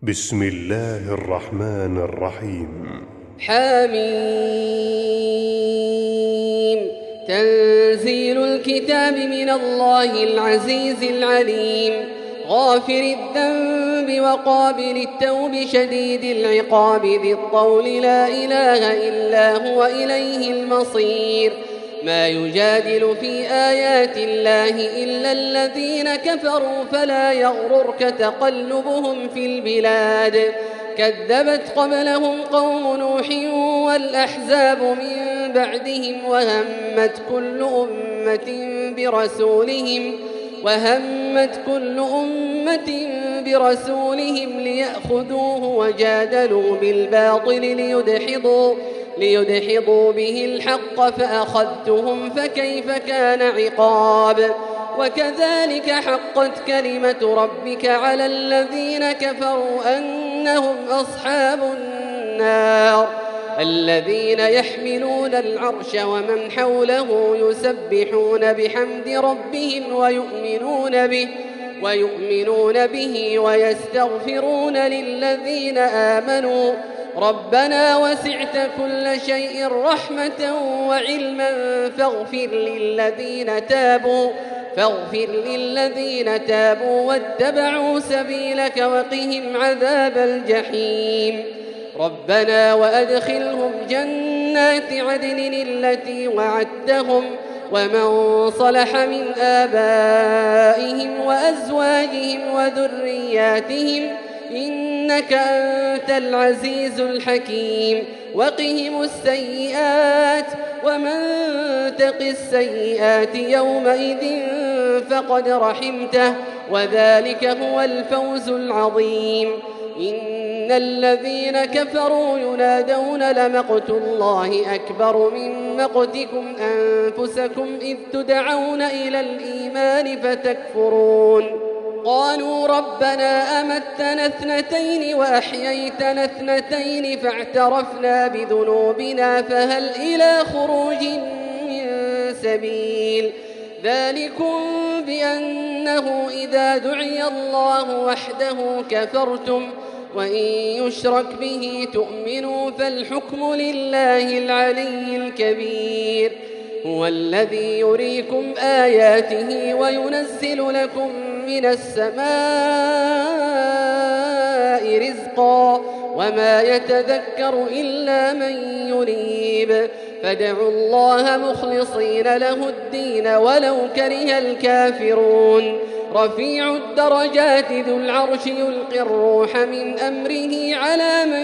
بسم الله الرحمن الرحيم. حميم. تنزيل الكتاب من الله العزيز العليم، غافر الذنب وقابل التوب شديد العقاب ذي الطول لا إله إلا هو إليه المصير. ما يجادل في آيات الله إلا الذين كفروا فلا يغررك تقلبهم في البلاد. كذبت قبلهم قوم نوح والأحزاب من بعدهم وهمت كل أمة برسولهم ليأخذوه وجادلوا بالباطل ليدحضوا به الحق فأخذتهم فكيف كان عقاب. وكذلك حقت كلمة ربك على الذين كفروا أنهم أصحاب النار. الذين يحملون العرش ومن حوله يسبحون بحمد ربهم ويؤمنون به ويستغفرون للذين آمنوا ربنا وسعت كل شيء رحمة وعلما فاغفر للذين تابوا واتبعوا سبيلك وقهم عذاب الجحيم. ربنا وأدخلهم جنات عدن التي وعدتهم ومن صلح من آبائهم وأزواجهم وذرياتهم إنك أنت العزيز الحكيم. وقهم السيئات ومن تق السيئات يومئذ فقد رحمته وذلك هو الفوز العظيم. إن الذين كفروا ينادون لمقت الله أكبر من مقتكم أنفسكم إذ تدعون إلى الإيمان فتكفرون. قالوا ربنا أمتنا اثنتين وأحييتنا اثنتين فاعترفنا بذنوبنا فهل إلى خروج من سبيل. ذلكم بأنه إذا دعي الله وحده كفرتم وإن يشرك به تؤمنوا فالحكم لله العلي الكبير. هو الذي يريكم آياته وينزل لكم من السماء رزقا وما يتذكر إلا من ينيب. فادعوا الله مخلصين له الدين ولو كره الكافرون. رفيع الدرجات ذو العرش يلقي الروح من أمره على من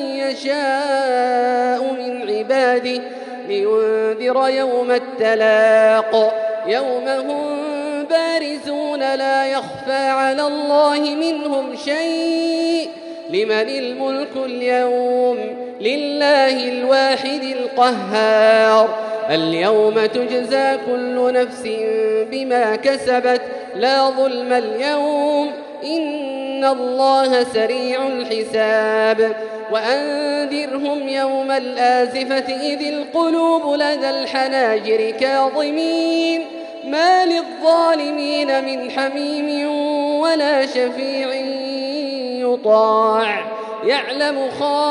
يشاء من عباده لينذر يوم التلاق يوم هم بارزون لا يخفى على الله منهم شيء. لمن الملك اليوم؟ لله الواحد القهار. اليوم تجزى كل نفس بما كسبت لا ظلم اليوم إن الله سريع الحساب. وأنذرهم يوم الآزفة إذ القلوب لدى الحناجر كاظمين ما للظالمين من حميم ولا شفيع يطاع. يعلم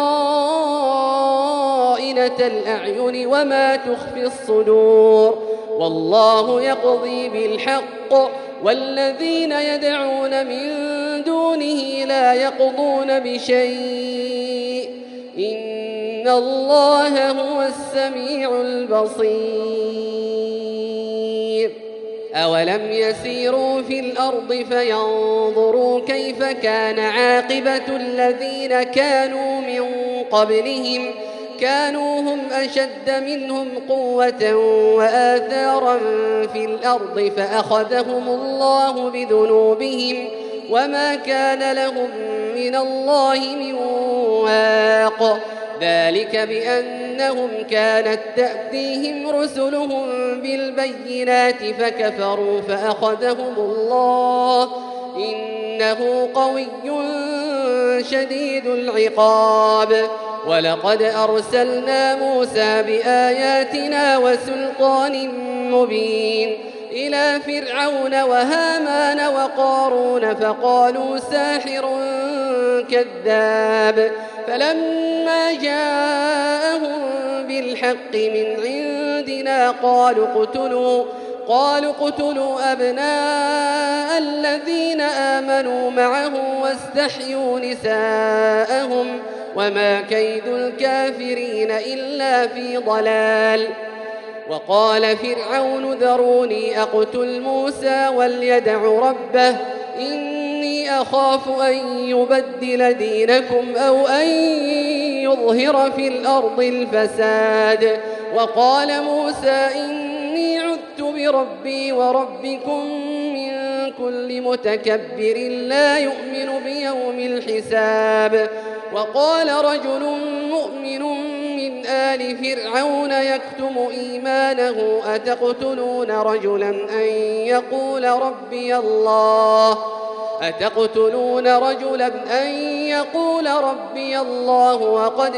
خائنة الأعين وما تخفي الصدور والله يقضي بالحق والذين يدعون من دونه لا يقضون بشيء إن الله هو السميع البصير. أولم يسيروا في الأرض فينظروا كيف كان عاقبة الذين كانوا من قبلهم كانوا هم أشد منهم قوة وآثارا في الأرض فأخذهم الله بذنوبهم وما كان لهم من الله من واق. ذلك بأنهم كانت تأتيهم رسلهم بالبينات فكفروا فأخذهم الله إنه قوي شديد العقاب. ولقد أرسلنا موسى بآياتنا وسلطان مبين إلى فرعون وهامان وقارون فقالوا ساحر كذاب فلما جاءهم بالحق من عندنا قالوا اقتلوا أبناء الذين آمنوا معه واستحيوا نساءهم وما كيد الكافرين إلا في ضلال. وقال فرعون ذروني أقتل موسى وليدع ربه إني أخاف أن يبدل دينكم أو أن يظهر في الأرض الفساد. وقال موسى إني عذت بربي وربكم من كل متكبر لا يؤمن بيوم الحساب. وقال رجل مؤمن من آل فرعون يكتم إيمانه أتقتلون رجلا أن يقول ربي الله وقد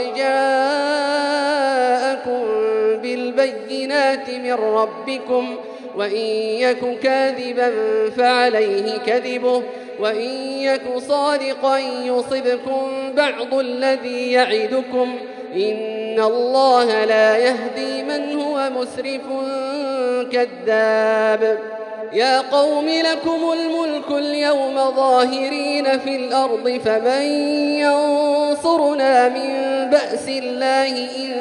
جاءكم بالبينات من ربكم وإن يك كاذبا فعليه كذبه وإن يك صادقا يصبكم بعض الذي يعدكم إن الله لا يهدي من هو مسرف كذاب. يا قوم لكم الملك اليوم ظاهرين في الأرض فمن ينصرنا من بأس الله إن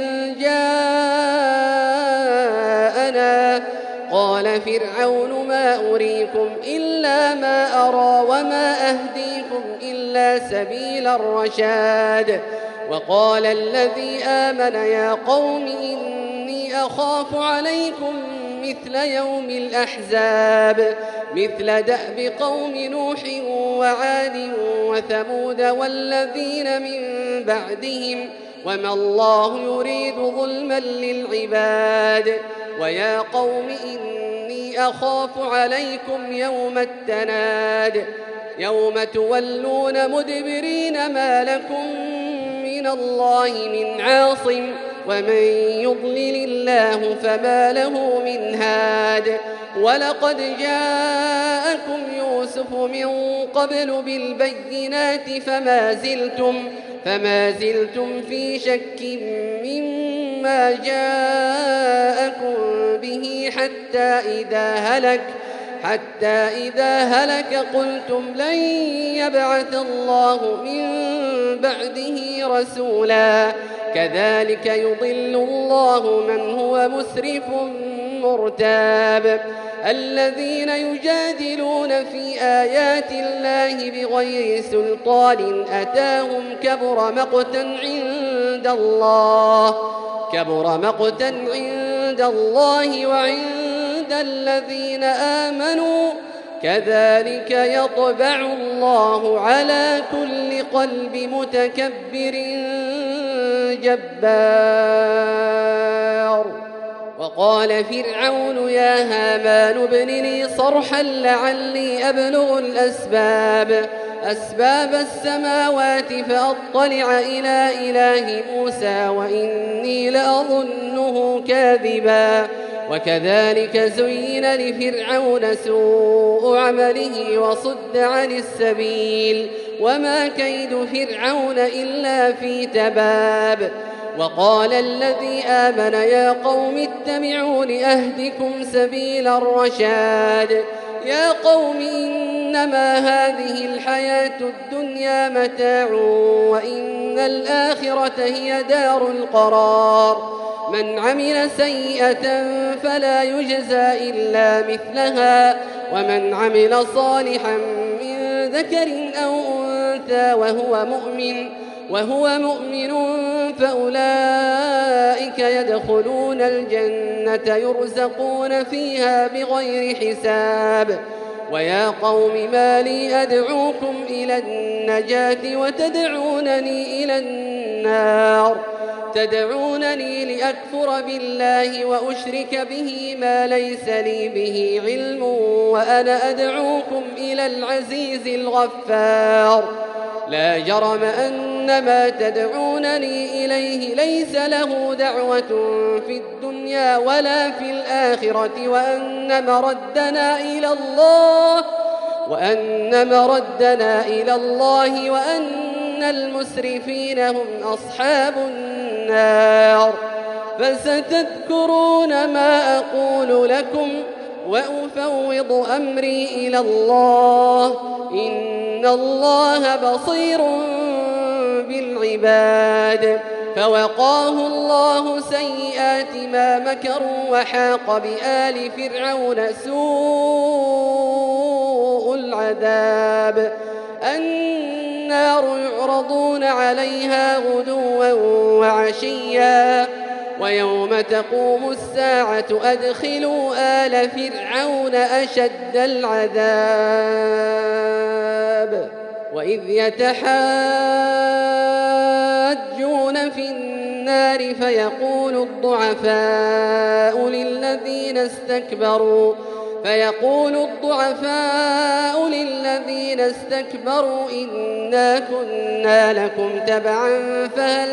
جاءنا. قال فرعون ما أريكم إلا ما أرى وما أهديكم إلا سبيل الرشاد. وقال الذي آمن يا قوم إني أخاف عليكم مثل يوم الأحزاب مثل دأب قوم نوح وعاد وثمود والذين من بعدهم وما الله يريد ظلما للعباد. ويا قوم إني أخاف عليكم يوم التناد يوم تولون مدبرين ما لكم من الله من عاصم ومن يضلل الله فما له من هاد. ولقد جاءكم يوسف من قبل بالبينات فما زلتم في شك مما جاءكم به حتى إذا هلك قلتم لن يبعث الله من بعده رسولا. كذلك يضل الله من هو مسرف مرتاب. الذين يجادلون في آيات الله بغير سلطان أتاهم كبر مقتا عند الله وعند الذين آمنوا كذلك يطبع الله على كل قلب متكبر جبار. وقال فرعون يا هامان ابن لي صرحا لعلي أبلغ أسباب السماوات فأطلع إلى إله موسى وإني لأظنه كاذبا. وكذلك زين لفرعون سوء عمله وصد عن السبيل وما كيد فرعون إلا في تباب. وقال الذي آمن يا قوم اتبعون أهدكم سبيل الرشاد. يا قوم إنما هذه الحياة الدنيا متاع وإن الآخرة هي دار القرار. من عمل سيئة فلا يجزى إلا مثلها ومن عمل صالحا من ذكر أو أنثى وهو مؤمن فأولئك يدخلون الجنة يرزقون فيها بغير حساب. ويا قوم ما لي أدعوكم إلى النجاة وتدعونني إلى النار. تدعونني لأكفر بالله وأشرك به ما ليس لي به علم وأنا أدعوكم إلى العزيز الغفار. لا جرم أن ما تدعونني إليه ليس له دعوة في الدنيا ولا في الآخرة وأن مردنا إلى الله وأن إن المسرفين هم أصحاب النار. فستذكرون ما أقول لكم وأفوض أمري إلى الله، إن الله بصير بالعباد. فوقاه الله سيئات ما مكروا وحاق بآل فرعون سوء العذاب. النار يعرضون عليها غدوا وعشيا ويوم تقوم الساعة أدخلوا آل فرعون أشد العذاب. وإذ يتحاجون في النار فيقول الضعفاء للذين استكبروا إنا كنا لكم تبعا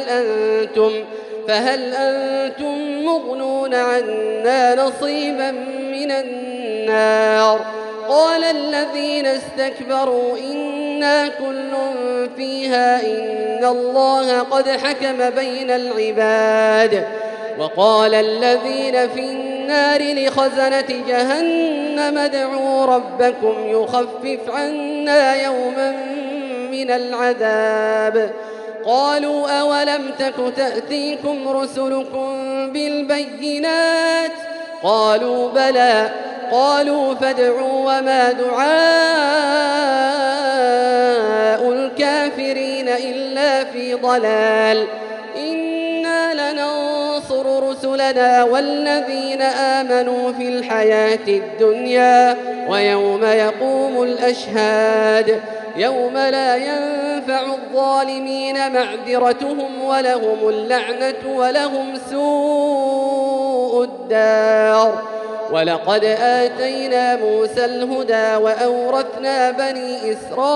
فهل أنتم مغنون عنا نصيبا من النار. قال الذين استكبروا إنا كل فيها إن الله قد حكم بين العباد. وقال الذين في النار لخزنة جهنم ادعوا ربكم يخفف عنا يوما من العذاب. قالوا أولم تك تأتيكم رسلكم بالبينات؟ قالوا بلى. قالوا فادعوا وما دعاء الكافرين إلا في ضلال. إنا لننصر رسلنا والذين آمنوا في الحياة الدنيا ويوم يقوم الأشهاد يوم لا ينفع الظالمين معذرتهم ولهم اللعنة ولهم سوء الدار. ولقد آتينا موسى الهدى وأورثنا بني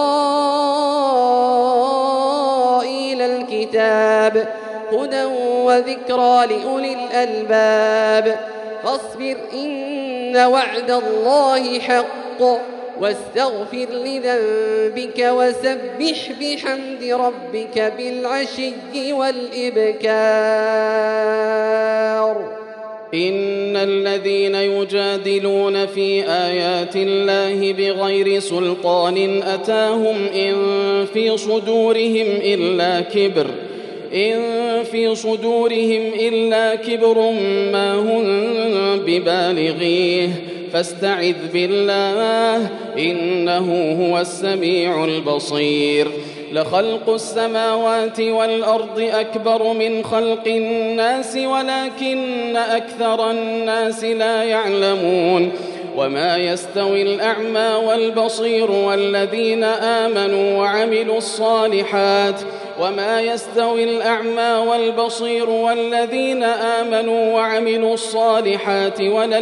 إسرائيل الكتاب هدى وذكرى لأولي الألباب. فاصبر إن وعد الله حق واستغفر لذنبك وسبح بحمد ربك بالعشي والإبكار. إن الذين يجادلون في آيات الله بغير سلطان أتاهم إن في صدورهم إلا كبر ما هم ببالغيه فاستعذ بالله إنه هو السميع البصير. لخلق السماوات والأرض أكبر من خلق الناس ولكن أكثر الناس لا يعلمون. وما يستوي الأعمى والبصير والذين آمنوا وعملوا الصالحات ولا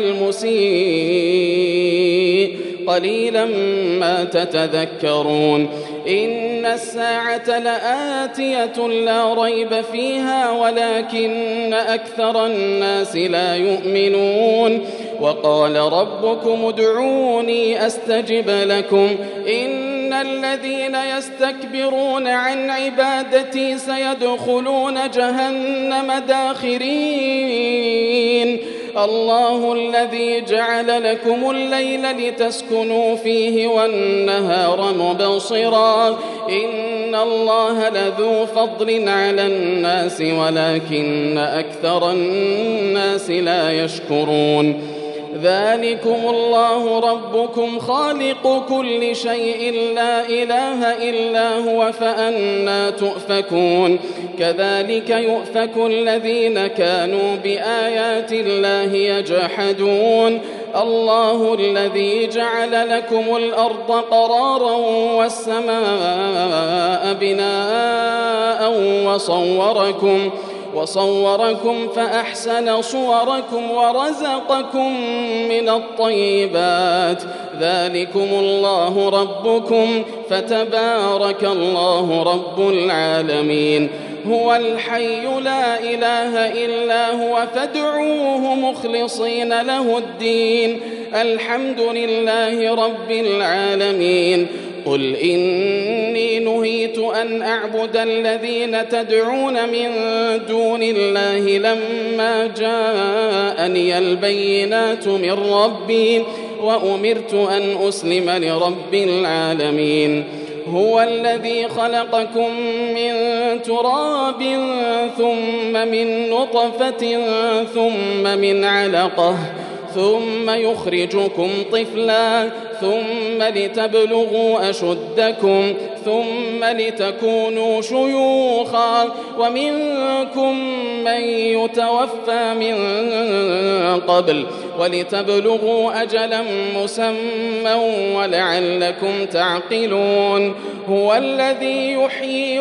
المسيء قليلا ما تتذكرون. إن الساعة لآتية لا ريب فيها ولكن أكثر الناس لا يؤمنون. وقال ربكم ادعوني أستجب لكم إن الذين يستكبرون عن عبادتي سيدخلون جهنم داخرين. الله الذي جعل لكم الليل لتسكنوا فيه والنهار مبصرا إن الله لذو فضل على الناس ولكن أكثر الناس لا يشكرون. ذلكم الله ربكم خالق كل شيء لا إله إلا هو فأنى تؤفكون. كذلك يؤفك الذين كانوا بآيات الله يجحدون. الله الذي جعل لكم الأرض قرارا والسماء بناء وصوركم فأحسن صوركم ورزقكم من الطيبات. ذلكم الله ربكم فتبارك الله رب العالمين. هو الحي لا إله إلا هو فادعوه مخلصين له الدين الحمد لله رب العالمين. قل إني نهيت أن أعبد الذين تدعون من دون الله لما جاءني البينات من ربي وأمرت أن أسلم لرب العالمين. هو الذي خلقكم من تراب ثم من نطفة ثم من علقة ثم يخرجكم طفلا ثم لتبلغوا أشدكم ثم لتكونوا شيوخا ومنكم من يتوفى من قبل ولتبلغوا أجلا مسمى ولعلكم تعقلون. هو الذي يحيي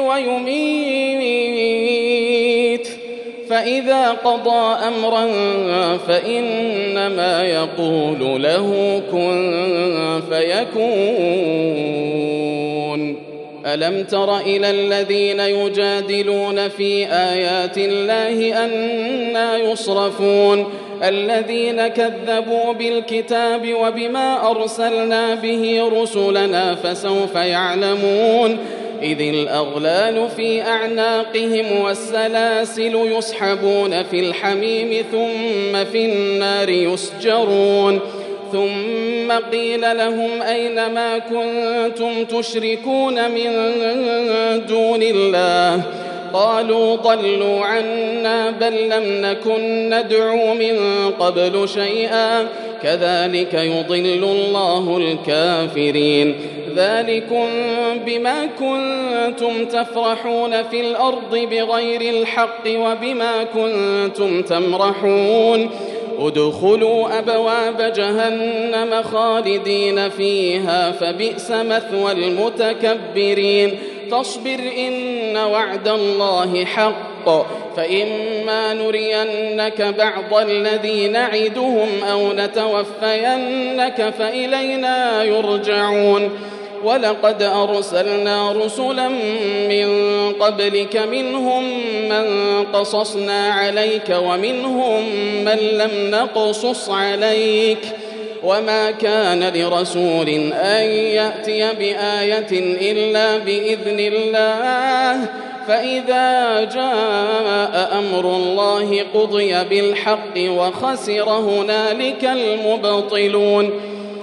ويميت فإذا قضى أمرا فإنما يقول له كن فيكون. ألم تر إلى الذين يجادلون في آيات الله أنى يصرفون الذين كذبوا بالكتاب وبما أرسلنا به رسلنا فسوف يعلمون. إذ الأغلال في أعناقهم والسلاسل يسحبون في الحميم ثم في النار يسجرون. ثم قيل لهم أين ما كنتم تشركون من دون الله قالوا ضلوا عنا بل لم نكن ندعو من قبل شيئا كذلك يضل الله الكافرين. ذلكم بما كنتم تفرحون في الأرض بغير الحق وبما كنتم تمرحون. ادخلوا أبواب جهنم خالدين فيها فبئس مثوى المتكبرين. فاصبر إن وعد الله حق فإما نرينك بعض الذي نعدهم أو نتوفينك فإلينا يرجعون. ولقد أرسلنا رسلا من قبلك منهم من قصصنا عليك ومنهم من لم نقصص عليك وما كان لرسول أن يأتي بآية إلا بإذن الله فإذا جاء أمر الله قضي بالحق وخسر هنالك المبطلون.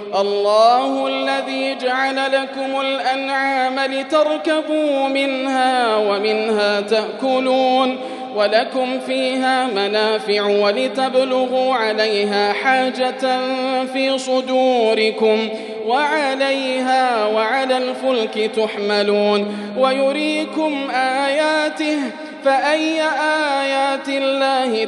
الله الذي جعل لكم الأنعام لتركبوا منها ومنها تأكلون ولكم فيها منافع ولتبلغوا عليها حاجة في صدوركم وعليها وعلى الفلك تحملون ويريكم آياته فأي آيات الله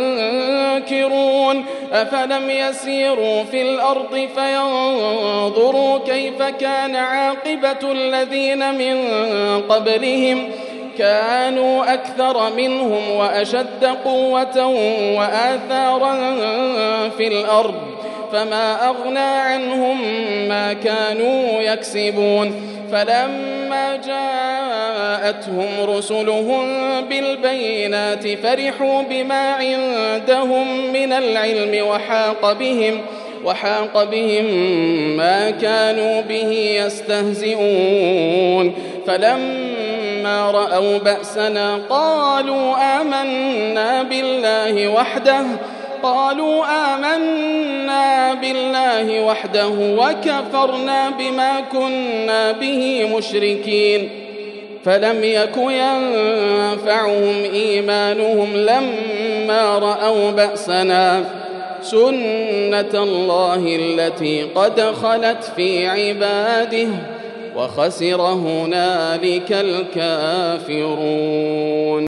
تنكرون. أفلم يسيروا في الأرض فينظروا كيف كان عاقبة الذين من قبلهم كانوا أكثر منهم وأشد قوة وآثارا في الأرض فما أغنى عنهم ما كانوا يكسبون. فلما جاءتهم رسلهم بالبينات فرحوا بما عندهم من العلم وحاق بهم ما كانوا به يستهزئون. فلما رأوا بأسنا قالوا آمنا بالله وحده وكفرنا بما كنا به مشركين. فلم يك ينفعهم إيمانهم لما رأوا بأسنا سنة الله التي قد خلت في عباده وخسر هنالك الكافرون.